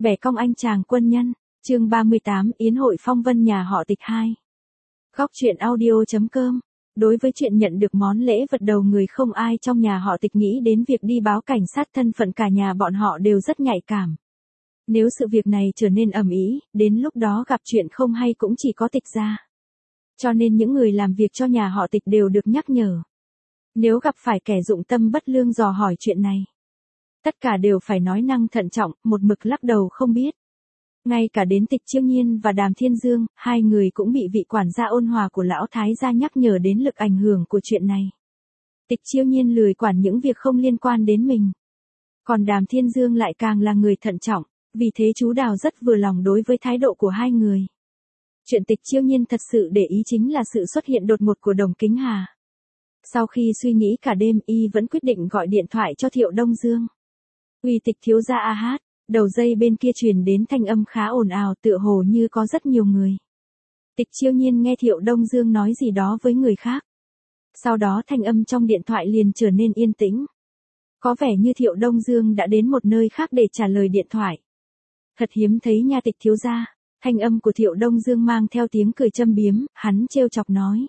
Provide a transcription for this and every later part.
Bẻ cong anh chàng quân nhân, chương 38, Yến hội phong vân nhà họ Tịch 2. Góc truyện audio.com. Đối với chuyện nhận được món lễ vật đầu người, không ai trong nhà họ Tịch nghĩ đến việc đi báo cảnh sát, thân phận cả nhà bọn họ đều rất nhạy cảm. Nếu sự việc này trở nên ầm ĩ, đến lúc đó gặp chuyện không hay cũng chỉ có Tịch gia. Cho nên những người làm việc cho nhà họ Tịch đều được nhắc nhở. Nếu gặp phải kẻ dụng tâm bất lương dò hỏi chuyện này, tất cả đều phải nói năng thận trọng, một mực lắc đầu không biết. Ngay cả đến Tịch Chiêu Nhiên và Đàm Thiên Dương, hai người cũng bị vị quản gia ôn hòa của lão thái gia nhắc nhở đến lực ảnh hưởng của chuyện này. Tịch Chiêu Nhiên lười quản những việc không liên quan đến mình. Còn Đàm Thiên Dương lại càng là người thận trọng, vì thế chú Đào rất vừa lòng đối với thái độ của hai người. Chuyện Tịch Chiêu Nhiên thật sự để ý chính là sự xuất hiện đột ngột của Đồng Kính Hà. Sau khi suy nghĩ cả đêm, y vẫn quyết định gọi điện thoại cho Thiệu Đông Dương. Uy Tịch thiếu gia a hát, đầu dây bên kia truyền đến thanh âm khá ồn ào, tựa hồ như có rất nhiều người. Tịch Chiêu Nhiên nghe Thiệu Đông Dương nói gì đó với người khác. Sau đó thanh âm trong điện thoại liền trở nên yên tĩnh. Có vẻ như Thiệu Đông Dương đã đến một nơi khác để trả lời điện thoại. Thật hiếm thấy nha Tịch thiếu gia. Thanh âm của Thiệu Đông Dương mang theo tiếng cười châm biếm, hắn trêu chọc nói.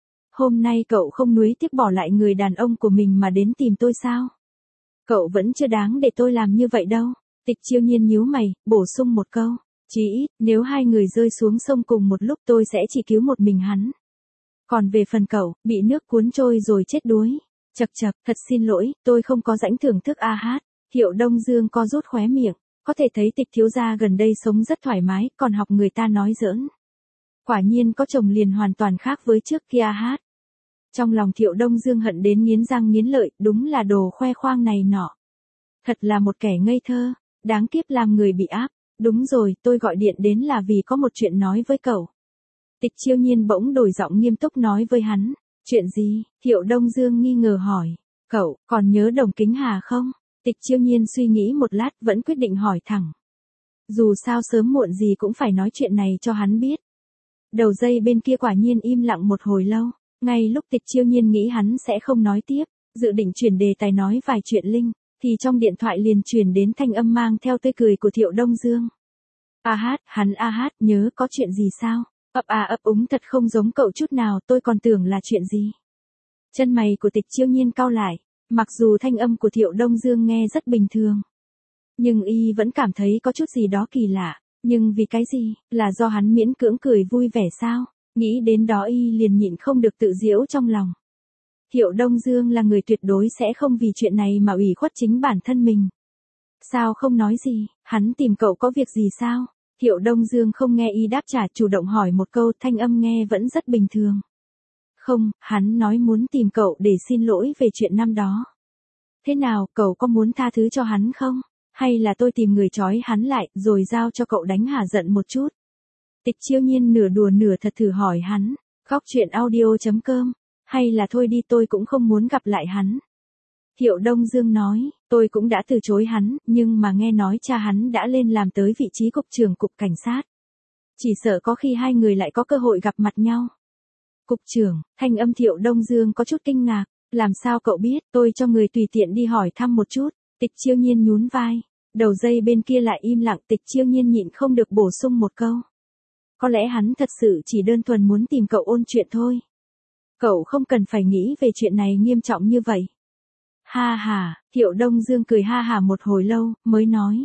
Hôm nay cậu không nuối tiếc bỏ lại người đàn ông của mình mà đến tìm tôi sao? Cậu vẫn chưa đáng để tôi làm như vậy đâu. Tịch Chiêu Nhiên nhíu mày, bổ sung một câu. Chí ít, nếu hai người rơi xuống sông cùng một lúc tôi sẽ chỉ cứu một mình hắn. Còn về phần cậu, bị nước cuốn trôi rồi chết đuối. Chậc chậc, thật xin lỗi, tôi không có rãnh thưởng thức a hát. Thiệu Đông Dương co rút khóe miệng. Có thể thấy Tịch thiếu gia gần đây sống rất thoải mái, còn học người ta nói giỡn. Quả nhiên có chồng liền hoàn toàn khác với trước kia a hát. Trong lòng Thiệu Đông Dương hận đến nghiến răng nghiến lợi, đúng là đồ khoe khoang này nọ. Thật là một kẻ ngây thơ, đáng kiếp làm người bị áp. Đúng rồi, tôi gọi điện đến là vì có một chuyện nói với cậu. Tịch Chiêu Nhiên bỗng đổi giọng nghiêm túc nói với hắn. Chuyện gì? Thiệu Đông Dương nghi ngờ hỏi. Cậu, còn nhớ Đồng Kính Hà không? Tịch Chiêu Nhiên suy nghĩ một lát vẫn quyết định hỏi thẳng. Dù sao sớm muộn gì cũng phải nói chuyện này cho hắn biết. Đầu dây bên kia quả nhiên im lặng một hồi lâu. Ngay lúc Tịch Chiêu Nhiên nghĩ hắn sẽ không nói tiếp, dự định chuyển đề tài nói vài chuyện linh, thì trong điện thoại liền truyền đến thanh âm mang theo tươi cười của Thiệu Đông Dương. A hát, hắn a hát, nhớ có chuyện gì sao? Ấp à ấp úng thật không giống cậu chút nào, tôi còn tưởng là chuyện gì. Chân mày của Tịch Chiêu Nhiên cau lại, mặc dù thanh âm của Thiệu Đông Dương nghe rất bình thường. Nhưng y vẫn cảm thấy có chút gì đó kỳ lạ, nhưng vì cái gì, là do hắn miễn cưỡng cười vui vẻ sao? Nghĩ đến đó y liền nhịn không được tự giễu trong lòng. Thiệu Đông Dương là người tuyệt đối sẽ không vì chuyện này mà ủy khuất chính bản thân mình. Sao không nói gì, hắn tìm cậu có việc gì sao? Thiệu Đông Dương không nghe y đáp trả, chủ động hỏi một câu, thanh âm nghe vẫn rất bình thường. Không, hắn nói muốn tìm cậu để xin lỗi về chuyện năm đó. Thế nào, cậu có muốn tha thứ cho hắn không? Hay là tôi tìm người trói hắn lại, rồi giao cho cậu đánh hả giận một chút? Tịch Chiêu Nhiên nửa đùa nửa thật thử hỏi hắn. Góc truyện audio.com. Hay là thôi đi, tôi cũng không muốn gặp lại hắn. Thiệu Đông Dương nói, tôi cũng đã từ chối hắn, nhưng mà nghe nói cha hắn đã lên làm tới vị trí cục trưởng cục cảnh sát. Chỉ sợ có khi hai người lại có cơ hội gặp mặt nhau. Cục trưởng, thanh âm Thiệu Đông Dương có chút kinh ngạc. Làm sao cậu biết? Tôi cho người tùy tiện đi hỏi thăm một chút. Tịch Chiêu Nhiên nhún vai. Đầu dây bên kia lại im lặng. Tịch Chiêu Nhiên nhịn không được bổ sung một câu. Có lẽ hắn thật sự chỉ đơn thuần muốn tìm cậu ôn chuyện thôi. Cậu không cần phải nghĩ về chuyện này nghiêm trọng như vậy. Ha ha, Thiệu Đông Dương cười ha ha một hồi lâu, mới nói.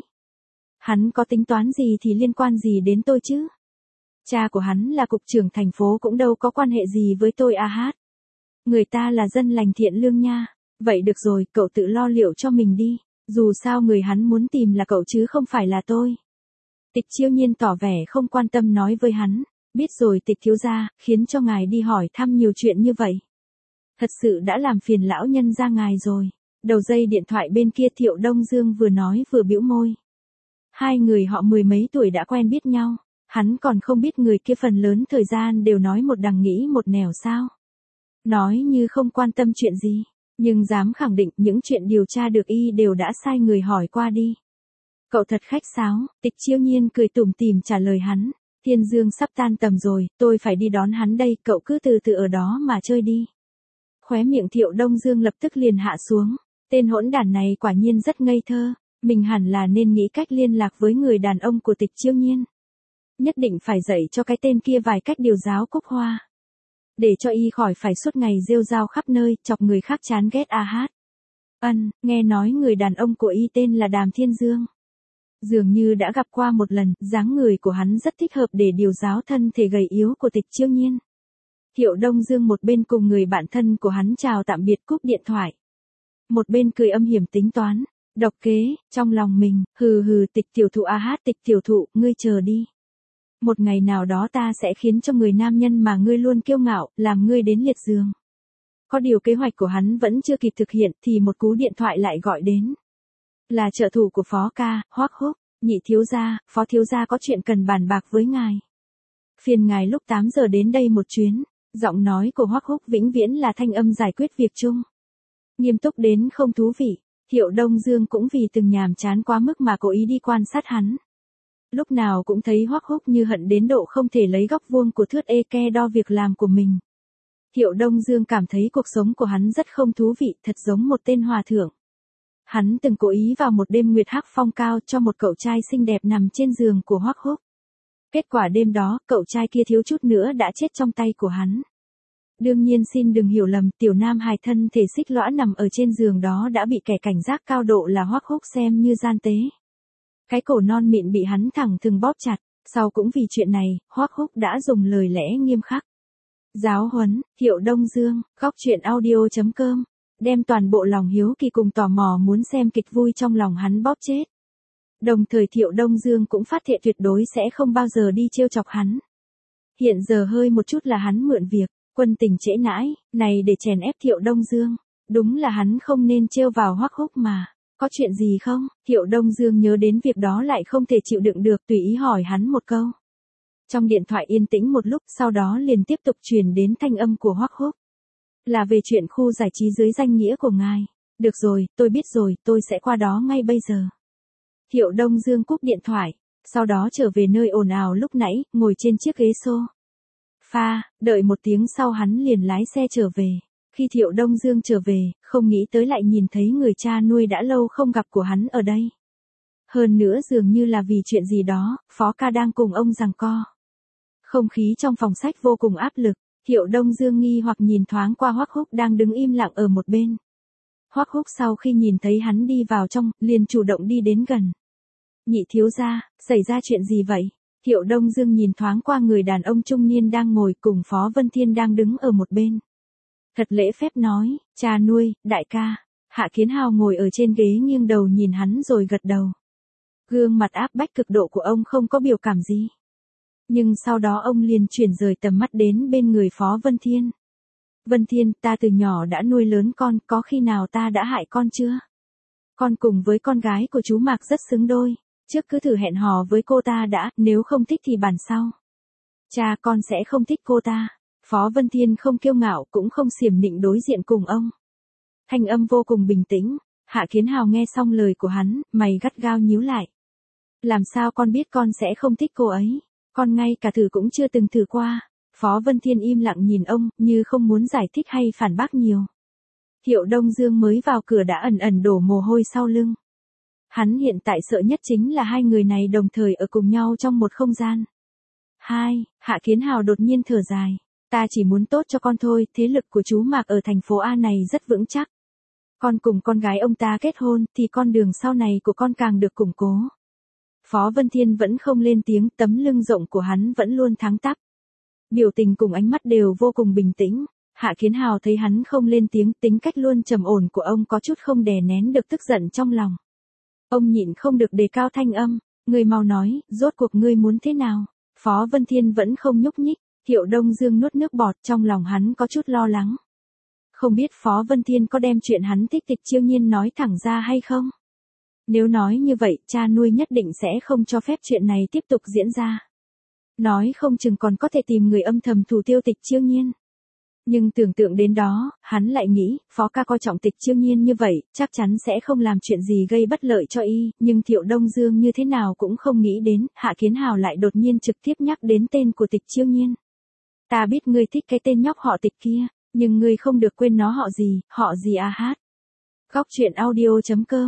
Hắn có tính toán gì thì liên quan gì đến tôi chứ? Cha của hắn là cục trưởng thành phố cũng đâu có quan hệ gì với tôi a hát. Người ta là dân lành thiện lương nha. Vậy được rồi, cậu tự lo liệu cho mình đi. Dù sao người hắn muốn tìm là cậu chứ không phải là tôi. Tịch Chiêu Nhiên tỏ vẻ không quan tâm nói với hắn. Biết rồi Tịch thiếu gia, khiến cho ngài đi hỏi thăm nhiều chuyện như vậy. Thật sự đã làm phiền lão nhân gia ngài rồi. Đầu dây điện thoại bên kia Thiệu Đông Dương vừa nói vừa bĩu môi. Hai người họ mười mấy tuổi đã quen biết nhau. Hắn còn không biết người kia phần lớn thời gian đều nói một đằng nghĩ một nẻo sao. Nói như không quan tâm chuyện gì. Nhưng dám khẳng định những chuyện điều tra được y đều đã sai người hỏi qua đi. Cậu thật khách sáo. Tịch Chiêu Nhiên cười tủm tỉm trả lời hắn. Thiên Dương sắp tan tầm rồi, tôi phải đi đón hắn đây, cậu cứ từ từ ở đó mà chơi đi. Khóe miệng Thiệu Đông Dương lập tức liền hạ xuống. Tên hỗn đản này quả nhiên rất ngây thơ. Mình hẳn là nên nghĩ cách liên lạc với người đàn ông của Tịch Chiêu Nhiên. Nhất định phải dạy cho cái tên kia vài cách điều giáo Cúc Hoa. Để cho y khỏi phải suốt ngày rêu rao khắp nơi, chọc người khác chán ghét a hát. Nghe nói người đàn ông của y tên là Đàm Thiên Dương. Dường như đã gặp qua một lần, dáng người của hắn rất thích hợp để điều giáo thân thể gầy yếu của Tịch Chiêu Nhiên. Thiệu Đông Dương một bên cùng người bạn thân của hắn chào tạm biệt cúp điện thoại. Một bên cười âm hiểm tính toán, độc kế, trong lòng mình, hừ Tịch tiểu thụ a hát Tịch tiểu thụ, ngươi chờ đi. Một ngày nào đó ta sẽ khiến cho người nam nhân mà ngươi luôn kiêu ngạo, làm ngươi đến liệt giường. Có điều kế hoạch của hắn vẫn chưa kịp thực hiện thì một cú điện thoại lại gọi đến. Là trợ thủ của Phó ca, Hoắc Húc, nhị thiếu gia, Phó thiếu gia có chuyện cần bàn bạc với ngài. Phiền ngài lúc 8 giờ đến đây một chuyến. Giọng nói của Hoắc Húc vĩnh viễn là thanh âm giải quyết việc chung. Nghiêm túc đến không thú vị, Thiệu Đông Dương cũng vì từng nhàm chán quá mức mà cố ý đi quan sát hắn. Lúc nào cũng thấy Hoắc Húc như hận đến độ không thể lấy góc vuông của thước eke đo việc làm của mình. Thiệu Đông Dương cảm thấy cuộc sống của hắn rất không thú vị, thật giống một tên hòa thượng. Hắn từng cố ý vào một đêm nguyệt hắc phong cao cho một cậu trai xinh đẹp nằm trên giường của Hoắc Húc. Kết quả đêm đó, cậu trai kia thiếu chút nữa đã chết trong tay của hắn. Đương nhiên xin đừng hiểu lầm, tiểu nam hài thân thể xích lõa nằm ở trên giường đó đã bị kẻ cảnh giác cao độ là Hoắc Húc xem như gian tế. Cái cổ non mịn bị hắn thẳng thừng bóp chặt, sau cũng vì chuyện này, Hoắc Húc đã dùng lời lẽ nghiêm khắc. Giáo huấn, Thiệu Đông Dương, góc truyện audio.com, đem toàn bộ lòng hiếu kỳ cùng tò mò muốn xem kịch vui trong lòng hắn bóp chết. Đồng thời Thiệu Đông Dương cũng phát thệ tuyệt đối sẽ không bao giờ đi trêu chọc hắn. Hiện giờ hơi một chút là hắn mượn việc, quân tình trễ nãi, này để chèn ép Thiệu Đông Dương. Đúng là hắn không nên trêu vào Hoắc Húc mà. Có chuyện gì không? Thiệu Đông Dương nhớ đến việc đó lại không thể chịu đựng được, tùy ý hỏi hắn một câu. Trong điện thoại yên tĩnh một lúc, sau đó liền tiếp tục truyền đến thanh âm của Hoắc Húc. Là về chuyện khu giải trí dưới danh nghĩa của ngài. Được rồi, tôi biết rồi, tôi sẽ qua đó ngay bây giờ. Thiệu Đông Dương cúp điện thoại, sau đó trở về nơi ồn ào lúc nãy, ngồi trên chiếc ghế sofa, đợi một tiếng sau hắn liền lái xe trở về. Khi Thiệu Đông Dương trở về, không nghĩ tới lại nhìn thấy người cha nuôi đã lâu không gặp của hắn ở đây. Hơn nữa dường như là vì chuyện gì đó, Phó ca đang cùng ông giằng co. Không khí trong phòng sách vô cùng áp lực, Thiệu Đông Dương nghi hoặc nhìn thoáng qua Hoắc Húc đang đứng im lặng ở một bên. Hoắc Húc sau khi nhìn thấy hắn đi vào trong, liền chủ động đi đến gần. Nhị thiếu gia, xảy ra chuyện gì vậy? Thiệu Đông Dương nhìn thoáng qua người đàn ông trung niên đang ngồi cùng Phó Vân Thiên đang đứng ở một bên. Thật lễ phép nói, cha nuôi, đại ca. Hạ Kiến Hào ngồi ở trên ghế nghiêng đầu nhìn hắn rồi gật đầu. Gương mặt áp bách cực độ của ông không có biểu cảm gì. Nhưng sau đó ông liền chuyển rời tầm mắt đến bên người Phó Vân Thiên. Vân Thiên, ta từ nhỏ đã nuôi lớn con, có khi nào ta đã hại con chưa? Con cùng với con gái của chú Mạc rất xứng đôi. Trước cứ thử hẹn hò với cô ta đã, nếu không thích thì bàn sau. Cha con sẽ không thích cô ta. Phó Vân Thiên không kiêu ngạo cũng không xiểm nịnh đối diện cùng ông. Thanh âm vô cùng bình tĩnh. Hạ Kiến Hào nghe xong lời của hắn, mày gắt gao nhíu lại. Làm sao con biết con sẽ không thích cô ấy? Con ngay cả thử cũng chưa từng thử qua. Phó Vân Thiên im lặng nhìn ông, như không muốn giải thích hay phản bác nhiều. Thiệu Đông Dương mới vào cửa đã ẩn ẩn đổ mồ hôi sau lưng. Hắn hiện tại sợ nhất chính là hai người này đồng thời ở cùng nhau trong một không gian. Hạ Kiến Hào đột nhiên thở dài. Ta chỉ muốn tốt cho con thôi, thế lực của chú Mạc ở thành phố A này rất vững chắc. Con cùng con gái ông ta kết hôn, thì con đường sau này của con càng được củng cố. Phó Vân Thiên vẫn không lên tiếng, tấm lưng rộng của hắn vẫn luôn thẳng tắp. Biểu tình cùng ánh mắt đều vô cùng bình tĩnh. Hạ Kiến Hào thấy hắn không lên tiếng, tính cách luôn trầm ổn của ông có chút không đè nén được tức giận trong lòng. Ông nhịn không được đề cao thanh âm, người mau nói, rốt cuộc ngươi muốn thế nào? Phó Vân Thiên vẫn không nhúc nhích, Thiệu Đông Dương nuốt nước bọt, trong lòng hắn có chút lo lắng. Không biết Phó Vân Thiên có đem chuyện hắn thích Tịch Chiêu Nhiên nói thẳng ra hay không? Nếu nói như vậy, cha nuôi nhất định sẽ không cho phép chuyện này tiếp tục diễn ra. Nói không chừng còn có thể tìm người âm thầm thủ tiêu Tịch Chiêu Nhiên. Nhưng tưởng tượng đến đó, hắn lại nghĩ, Phó ca coi trọng Tịch Chiêu Nhiên như vậy, chắc chắn sẽ không làm chuyện gì gây bất lợi cho y, nhưng Thiệu Đông Dương như thế nào cũng không nghĩ đến, Hạ Kiến Hào lại đột nhiên trực tiếp nhắc đến tên của Tịch Chiêu Nhiên. Ta biết ngươi thích cái tên nhóc họ Tịch kia, nhưng ngươi không được quên nó họ gì a hát. Góc truyện audio.com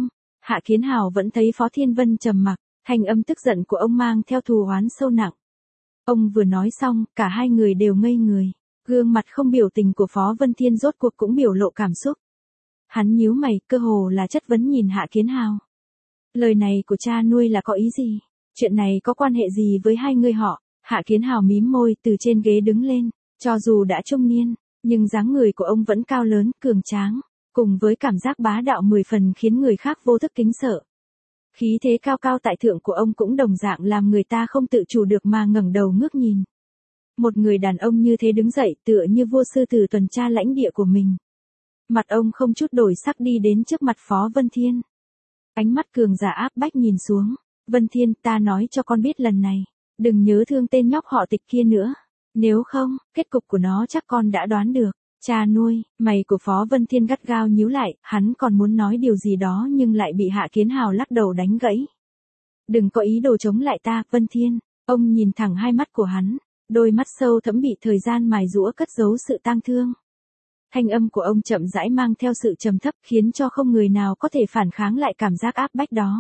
Hạ Kiến Hào vẫn thấy Phó Thiên Vân trầm mặc, thanh âm tức giận của ông mang theo thù oán sâu nặng. Ông vừa nói xong, cả hai người đều ngây người. Gương mặt không biểu tình của Phó Vân Thiên rốt cuộc cũng biểu lộ cảm xúc. Hắn nhíu mày, cơ hồ là chất vấn nhìn Hạ Kiến Hào. Lời này của cha nuôi là có ý gì? Chuyện này có quan hệ gì với hai người họ? Hạ Kiến Hào mím môi từ trên ghế đứng lên. Cho dù đã trung niên, nhưng dáng người của ông vẫn cao lớn, cường tráng, cùng với cảm giác bá đạo 10 phần khiến người khác vô thức kính sợ. Khí thế cao cao tại thượng của ông cũng đồng dạng làm người ta không tự chủ được mà ngẩng đầu ngước nhìn. Một người đàn ông như thế đứng dậy tựa như vua sư tử tuần tra lãnh địa của mình. Mặt ông không chút đổi sắc đi đến trước mặt Phó Vân Thiên. Ánh mắt cường giả áp bách nhìn xuống. Vân Thiên, ta nói cho con biết lần này, đừng nhớ thương tên nhóc họ Tịch kia nữa. Nếu không, kết cục của nó chắc con đã đoán được. Cha nuôi, mày của Phó Vân Thiên gắt gao nhíu lại, hắn còn muốn nói điều gì đó nhưng lại bị Hạ Kiến Hào lắc đầu đánh gãy. Đừng có ý đồ chống lại ta, Vân Thiên. Ông nhìn thẳng hai mắt của hắn, đôi mắt sâu thẫm bị thời gian mài giũa cất giấu sự tang thương. Thanh âm của ông chậm rãi mang theo sự trầm thấp khiến cho không người nào có thể phản kháng lại cảm giác áp bách đó.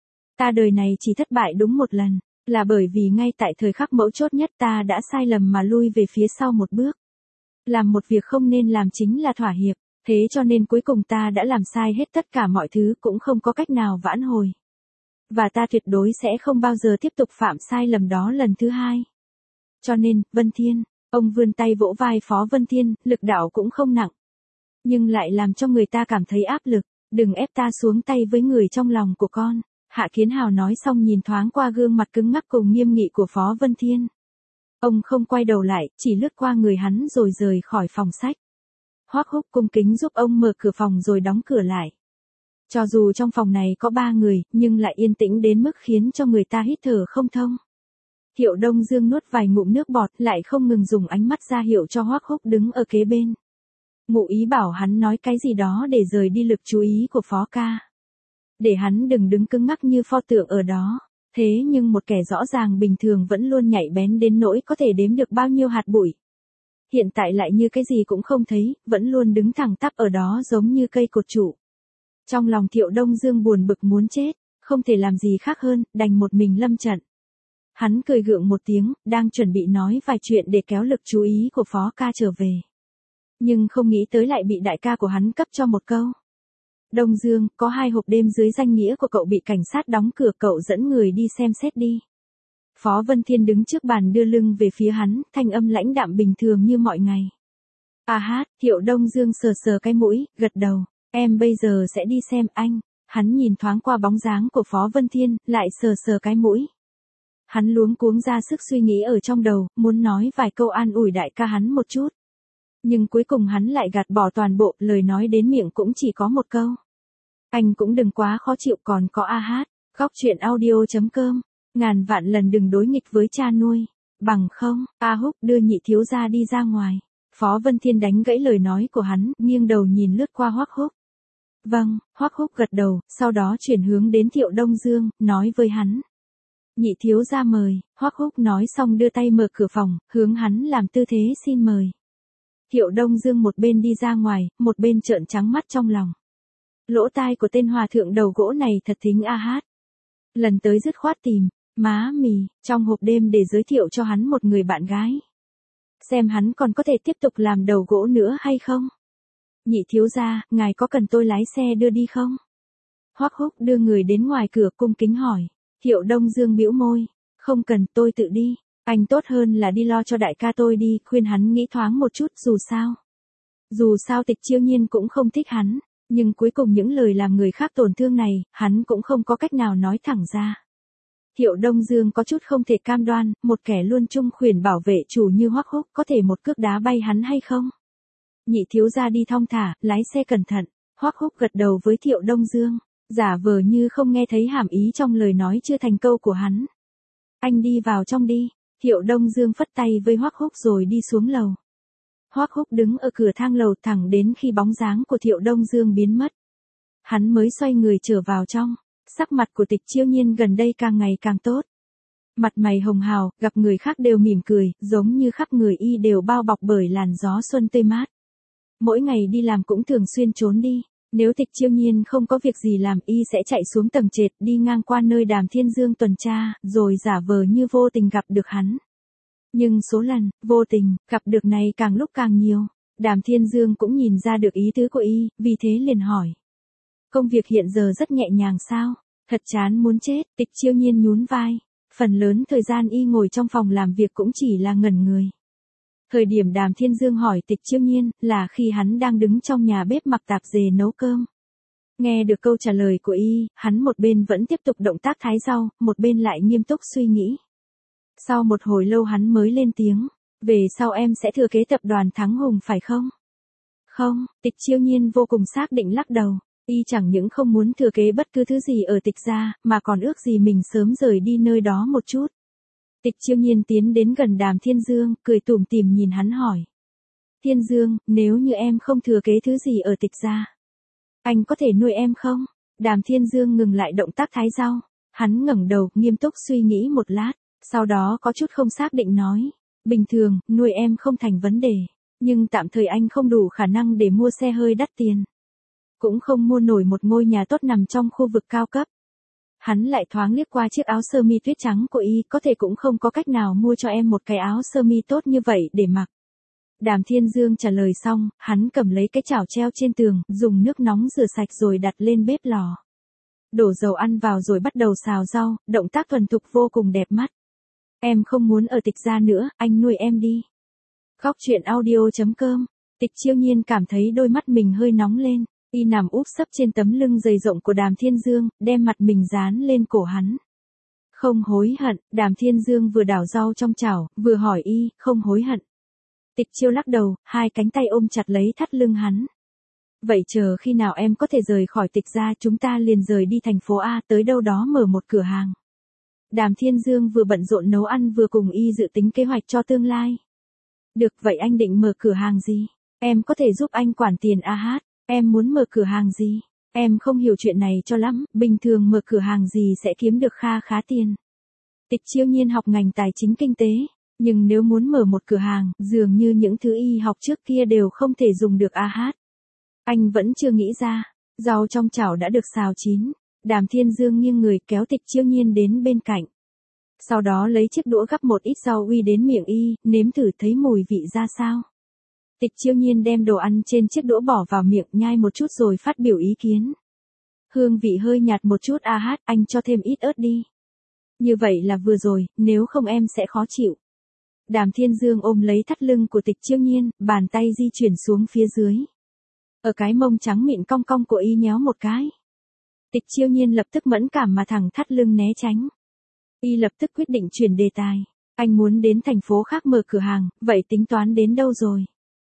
Ta đời này chỉ thất bại đúng một lần, là bởi vì ngay tại thời khắc mấu chốt nhất ta đã sai lầm mà lui về phía sau một bước. Làm một việc không nên làm chính là thỏa hiệp, thế cho nên cuối cùng ta đã làm sai hết tất cả mọi thứ cũng không có cách nào vãn hồi. Và ta tuyệt đối sẽ không bao giờ tiếp tục phạm sai lầm đó lần thứ hai. Cho nên, Vân Thiên, ông vươn tay vỗ vai Phó Vân Thiên, lực đạo cũng không nặng. Nhưng lại làm cho người ta cảm thấy áp lực, đừng ép ta xuống tay với người trong lòng của con. Hạ Kiến Hào nói xong nhìn thoáng qua gương mặt cứng ngắc cùng nghiêm nghị của Phó Vân Thiên. Ông không quay đầu lại, chỉ lướt qua người hắn rồi rời khỏi phòng sách. Hoắc Húc cung kính giúp ông mở cửa phòng rồi đóng cửa lại. Cho dù trong phòng này có 3 người, nhưng lại yên tĩnh đến mức khiến cho người ta hít thở không thông. Thiệu Đông Dương nuốt vài ngụm nước bọt, lại không ngừng dùng ánh mắt ra hiệu cho Hoắc Húc đứng ở kế bên. Ngụ ý bảo hắn nói cái gì đó để rời đi lực chú ý của Phó ca. Để hắn đừng đứng cứng ngắc như pho tượng ở đó. Thế nhưng một kẻ rõ ràng bình thường vẫn luôn nhạy bén đến nỗi có thể đếm được bao nhiêu hạt bụi. Hiện tại lại như cái gì cũng không thấy, vẫn luôn đứng thẳng tắp ở đó giống như cây cột trụ. Trong lòng Thiệu Đông Dương buồn bực muốn chết, không thể làm gì khác hơn, đành một mình lâm trận. Hắn cười gượng một tiếng, đang chuẩn bị nói vài chuyện để kéo lực chú ý của Phó ca trở về. Nhưng không nghĩ tới lại bị đại ca của hắn cấp cho một câu. Đông Dương, có 2 hộp đêm dưới danh nghĩa của cậu bị cảnh sát đóng cửa, cậu dẫn người đi xem xét đi. Phó Vân Thiên đứng trước bàn đưa lưng về phía hắn, thanh âm lãnh đạm bình thường như mọi ngày. À hát, Thiệu Đông Dương sờ sờ cái mũi, gật đầu, em bây giờ sẽ đi xem anh. Hắn nhìn thoáng qua bóng dáng của Phó Vân Thiên, lại sờ sờ cái mũi. Hắn luống cuống ra sức suy nghĩ ở trong đầu, muốn nói vài câu an ủi đại ca hắn một chút. Nhưng cuối cùng hắn lại gạt bỏ toàn bộ, lời nói đến miệng cũng chỉ có một câu. Anh cũng đừng quá khó chịu, còn có a hát, góc truyện audio.com. Ngàn vạn lần đừng đối nghịch với cha nuôi. Bằng không, A Húc đưa nhị thiếu gia đi ra ngoài. Phó Vân Thiên đánh gãy lời nói của hắn, nghiêng đầu nhìn lướt qua Hoắc Húc. Vâng, Hoắc Húc gật đầu, sau đó chuyển hướng đến Thiệu Đông Dương, nói với hắn. Nhị thiếu gia mời. Hoắc Húc nói xong đưa tay mở cửa phòng, hướng hắn làm tư thế xin mời. Thiệu Đông Dương một bên đi ra ngoài, một bên trợn trắng mắt trong lòng. Lỗ tai của tên hòa thượng đầu gỗ này thật thính a hát. Lần tới dứt khoát tìm má mì trong hộp đêm để giới thiệu cho hắn một người bạn gái. Xem hắn còn có thể tiếp tục làm đầu gỗ nữa hay không. Nhị thiếu gia, ngài có cần tôi lái xe đưa đi không? Hoắc Húc đưa người đến ngoài cửa cung kính hỏi. Thiệu Đông Dương bĩu môi. Không cần, tôi tự đi. Anh tốt hơn là đi lo cho đại ca tôi đi, khuyên hắn nghĩ thoáng một chút. Dù sao Tịch Chiêu Nhiên cũng không thích hắn. Nhưng cuối cùng những lời làm người khác tổn thương này, hắn cũng không có cách nào nói thẳng ra. Thiệu Đông Dương có chút không thể cam đoan, một kẻ luôn trung khuyển bảo vệ chủ như Hoắc Húc có thể một cước đá bay hắn hay không? Nhị thiếu gia đi thong thả, lái xe cẩn thận. Hoắc Húc gật đầu với Thiệu Đông Dương, giả vờ như không nghe thấy hàm ý trong lời nói chưa thành câu của hắn. Anh đi vào trong đi. Thiệu Đông Dương phất tay với Hoắc Húc rồi đi xuống lầu. Hoắc Húc đứng ở cửa thang lầu thẳng đến khi bóng dáng của Thiệu Đông Dương biến mất. Hắn mới xoay người trở vào trong. Sắc mặt của Tịch Chiêu Nhiên gần đây càng ngày càng tốt. Mặt mày hồng hào, gặp người khác đều mỉm cười, giống như khắp người y đều bao bọc bởi làn gió xuân tươi mát. Mỗi ngày đi làm cũng thường xuyên trốn đi. Nếu Tịch Chiêu Nhiên không có việc gì làm y sẽ chạy xuống tầng trệt đi ngang qua nơi Đàm Thiên Dương tuần tra, rồi giả vờ như vô tình gặp được hắn. Nhưng số lần, vô tình, gặp được này càng lúc càng nhiều. Đàm Thiên Dương cũng nhìn ra được ý tứ của y, vì thế liền hỏi. Công việc hiện giờ rất nhẹ nhàng sao? Thật chán muốn chết, Tịch Chiêu Nhiên nhún vai. Phần lớn thời gian y ngồi trong phòng làm việc cũng chỉ là ngẩn người. Thời điểm Đàm Thiên Dương hỏi Tịch Chiêu Nhiên là khi hắn đang đứng trong nhà bếp mặc tạp dề nấu cơm. Nghe được câu trả lời của y, hắn một bên vẫn tiếp tục động tác thái rau, một bên lại nghiêm túc suy nghĩ. Sau một hồi lâu hắn mới lên tiếng, về sau em sẽ thừa kế tập đoàn Thắng Hùng phải không? Không, Tịch Chiêu Nhiên vô cùng xác định lắc đầu, y chẳng những không muốn thừa kế bất cứ thứ gì ở Tịch gia, mà còn ước gì mình sớm rời đi nơi đó một chút. Tịch Chiêu Nhiên tiến đến gần Đàm Thiên Dương, cười tủm tỉm nhìn hắn hỏi. Thiên Dương, nếu như em không thừa kế thứ gì ở Tịch gia, anh có thể nuôi em không? Đàm Thiên Dương ngừng lại động tác thái rau, hắn ngẩng đầu, nghiêm túc suy nghĩ một lát, sau đó có chút không xác định nói. Bình thường, nuôi em không thành vấn đề, nhưng tạm thời anh không đủ khả năng để mua xe hơi đắt tiền. Cũng không mua nổi một ngôi nhà tốt nằm trong khu vực cao cấp. Hắn lại thoáng liếc qua chiếc áo sơ mi tuyết trắng của y, có thể cũng không có cách nào mua cho em một cái áo sơ mi tốt như vậy để mặc. Đàm Thiên Dương trả lời xong, hắn cầm lấy cái chảo treo trên tường, dùng nước nóng rửa sạch rồi đặt lên bếp lò. Đổ dầu ăn vào rồi bắt đầu xào rau, động tác thuần thục vô cùng đẹp mắt. Em không muốn ở Tịch gia nữa, anh nuôi em đi. Góc truyện audio.com. Tịch Chiêu Nhiên cảm thấy đôi mắt mình hơi nóng lên, y nằm úp sấp trên tấm lưng dày rộng của Đàm Thiên Dương, đem mặt mình dán lên cổ hắn. Không hối hận, Đàm Thiên Dương vừa đảo rau trong chảo, vừa hỏi y, không hối hận. Tịch Chiêu lắc đầu, hai cánh tay ôm chặt lấy thắt lưng hắn. Vậy chờ khi nào em có thể rời khỏi Tịch gia, chúng ta liền rời đi thành phố A, tới đâu đó mở một cửa hàng. Đàm Thiên Dương vừa bận rộn nấu ăn vừa cùng y dự tính kế hoạch cho tương lai. Được, vậy anh định mở cửa hàng gì? Em có thể giúp anh quản tiền hát. Em muốn mở cửa hàng gì? Em không hiểu chuyện này cho lắm, bình thường mở cửa hàng gì sẽ kiếm được kha khá tiền. Tịch Chiêu Nhiên học ngành tài chính kinh tế, nhưng nếu muốn mở một cửa hàng, dường như những thứ y học trước kia đều không thể dùng được hát. Anh vẫn chưa nghĩ ra, rau trong chảo đã được xào chín. Đàm Thiên Dương nghiêng người kéo Tịch Chiêu Nhiên đến bên cạnh. Sau đó lấy chiếc đũa gắp một ít rau uy đến miệng y, nếm thử thấy mùi vị ra sao. Tịch Chiêu Nhiên đem đồ ăn trên chiếc đũa bỏ vào miệng nhai một chút rồi phát biểu ý kiến. Hương vị hơi nhạt một chút hát, anh cho thêm ít ớt đi. Như vậy là vừa rồi, nếu không em sẽ khó chịu. Đàm Thiên Dương ôm lấy thắt lưng của Tịch Chiêu Nhiên, bàn tay di chuyển xuống phía dưới. Ở cái mông trắng mịn cong cong của y nhéo một cái. Tịch Chiêu Nhiên lập tức mẫn cảm mà thẳng thắt lưng né tránh. Y lập tức quyết định chuyển đề tài. Anh muốn đến thành phố khác mở cửa hàng, vậy tính toán đến đâu rồi?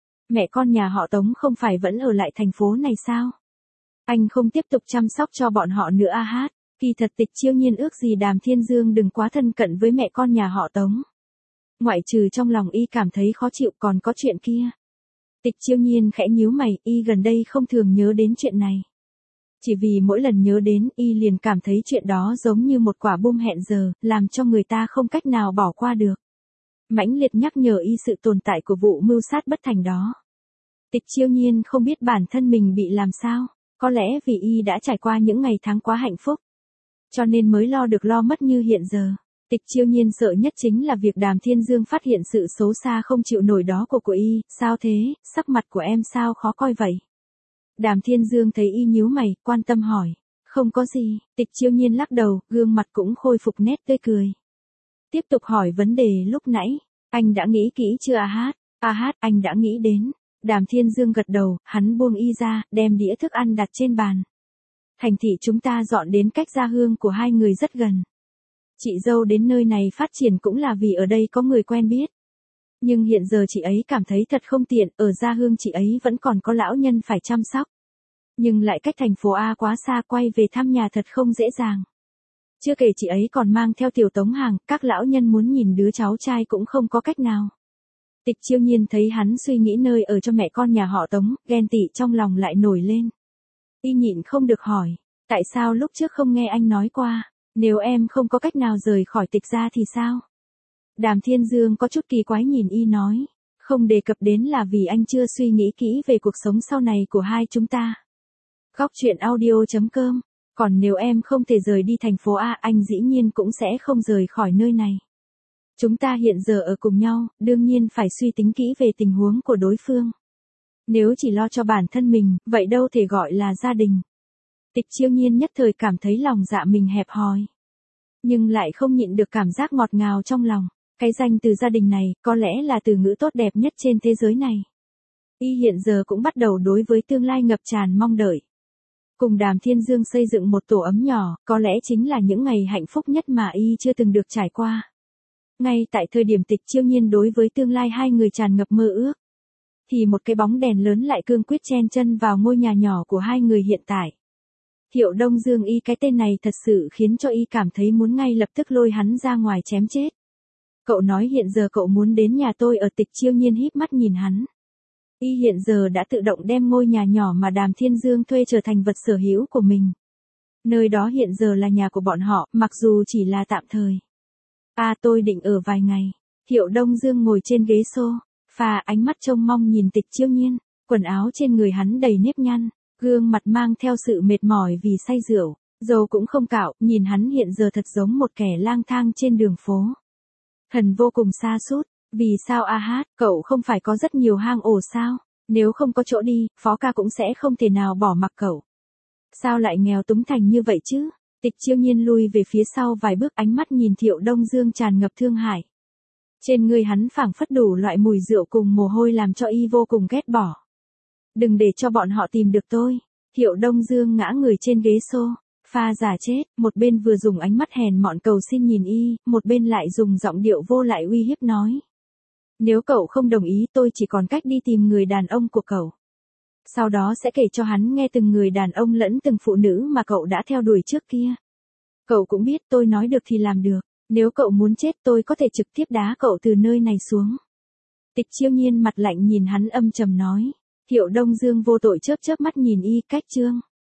Mẹ con nhà họ Tống không phải vẫn ở lại thành phố này sao? Anh không tiếp tục chăm sóc cho bọn họ nữa hát. Kỳ thật Tịch Chiêu Nhiên ước gì Đàm Thiên Dương đừng quá thân cận với mẹ con nhà họ Tống. Ngoại trừ trong lòng y cảm thấy khó chịu còn có chuyện kia. Tịch Chiêu Nhiên khẽ nhíu mày, y gần đây không thường nhớ đến chuyện này. Chỉ vì mỗi lần nhớ đến, y liền cảm thấy chuyện đó giống như một quả bom hẹn giờ, làm cho người ta không cách nào bỏ qua được. Mãnh liệt nhắc nhở y sự tồn tại của vụ mưu sát bất thành đó. Tịch Chiêu Nhiên không biết bản thân mình bị làm sao, có lẽ vì y đã trải qua những ngày tháng quá hạnh phúc, cho nên mới lo được lo mất như hiện giờ. Tịch Chiêu Nhiên sợ nhất chính là việc Đàm Thiên Dương phát hiện sự xấu xa không chịu nổi đó của y, sao thế, sắc mặt của em sao khó coi vậy? Đàm Thiên Dương thấy y nhíu mày, quan tâm hỏi. Không có gì, Tịch Chiêu Nhiên lắc đầu, gương mặt cũng khôi phục nét tươi cười. Tiếp tục hỏi vấn đề lúc nãy, anh đã nghĩ kỹ chưa hát? Hát, anh đã nghĩ đến. Đàm Thiên Dương gật đầu, hắn buông y ra, đem đĩa thức ăn đặt trên bàn. Thành thị chúng ta dọn đến cách gia hương của hai người rất gần. Chị dâu đến nơi này phát triển cũng là vì ở đây có người quen biết. Nhưng hiện giờ chị ấy cảm thấy thật không tiện, ở gia hương chị ấy vẫn còn có lão nhân phải chăm sóc. Nhưng lại cách thành phố A quá xa, quay về thăm nhà thật không dễ dàng. Chưa kể chị ấy còn mang theo Tiểu Tống hàng, các lão nhân muốn nhìn đứa cháu trai cũng không có cách nào. Tịch Chiêu Nhiên thấy hắn suy nghĩ nơi ở cho mẹ con nhà họ Tống, ghen tị trong lòng lại nổi lên. Y nhịn không được hỏi, tại sao lúc trước không nghe anh nói qua, nếu em không có cách nào rời khỏi Tịch gia thì sao? Đàm Thiên Dương có chút kỳ quái nhìn y nói, không đề cập đến là vì anh chưa suy nghĩ kỹ về cuộc sống sau này của hai chúng ta. Góc chuyện audio.com. Còn nếu em không thể rời đi thành phố A, anh dĩ nhiên cũng sẽ không rời khỏi nơi này. Chúng ta hiện giờ ở cùng nhau, đương nhiên phải suy tính kỹ về tình huống của đối phương. Nếu chỉ lo cho bản thân mình, vậy đâu thể gọi là gia đình. Tịch Chiêu Nhiên nhất thời cảm thấy lòng dạ mình hẹp hòi. Nhưng lại không nhịn được cảm giác ngọt ngào trong lòng. Cái danh từ gia đình này, có lẽ là từ ngữ tốt đẹp nhất trên thế giới này. Y hiện giờ cũng bắt đầu đối với tương lai ngập tràn mong đợi. Cùng Đàm Thiên Dương xây dựng một tổ ấm nhỏ, có lẽ chính là những ngày hạnh phúc nhất mà Y chưa từng được trải qua. Ngay tại thời điểm Tịch Chiêu Nhiên đối với tương lai hai người tràn ngập mơ ước, thì một cái bóng đèn lớn lại cương quyết chen chân vào ngôi nhà nhỏ của hai người hiện tại. Thiệu Đông Dương Y, cái tên này thật sự khiến cho Y cảm thấy muốn ngay lập tức lôi hắn ra ngoài chém chết. Cậu nói hiện giờ cậu muốn đến nhà tôi ở. Tịch Chiêu Nhiên híp mắt nhìn hắn. Y hiện giờ đã tự động đem ngôi nhà nhỏ mà Đàm Thiên Dương thuê trở thành vật sở hữu của mình. Nơi đó hiện giờ là nhà của bọn họ, mặc dù chỉ là tạm thời. Tôi định ở vài ngày. Thiệu Đông Dương ngồi trên ghế sofa, ánh mắt trông mong nhìn Tịch Chiêu Nhiên. Quần áo trên người hắn đầy nếp nhăn, gương mặt mang theo sự mệt mỏi vì say rượu, râu cũng không cạo, nhìn hắn hiện giờ thật giống một kẻ lang thang trên đường phố. Thần vô cùng sa sút. Vì sao cậu không phải có rất nhiều hang ổ sao? Nếu không có chỗ đi, Phó ca cũng sẽ không thể nào bỏ mặc cậu. Sao lại nghèo túng thành như vậy chứ? Tịch Chiêu Nhiên lui về phía sau vài bước, ánh mắt nhìn Thiệu Đông Dương tràn ngập thương hại. Trên người hắn phảng phất đủ loại mùi rượu cùng mồ hôi làm cho Y vô cùng ghét bỏ. Đừng để cho bọn họ tìm được tôi. Thiệu Đông Dương ngã người trên ghế sofa giả chết, một bên vừa dùng ánh mắt hèn mọn cầu xin nhìn Y, một bên lại dùng giọng điệu vô lại uy hiếp nói. Nếu cậu không đồng ý, tôi chỉ còn cách đi tìm người đàn ông của cậu. Sau đó sẽ kể cho hắn nghe từng người đàn ông lẫn từng phụ nữ mà cậu đã theo đuổi trước kia. Cậu cũng biết tôi nói được thì làm được. Nếu cậu muốn chết, tôi có thể trực tiếp đá cậu từ nơi này xuống. Tịch Chiêu Nhiên mặt lạnh nhìn hắn âm trầm nói. Thiệu Đông Dương vô tội chớp chớp mắt nhìn Y, cách chương.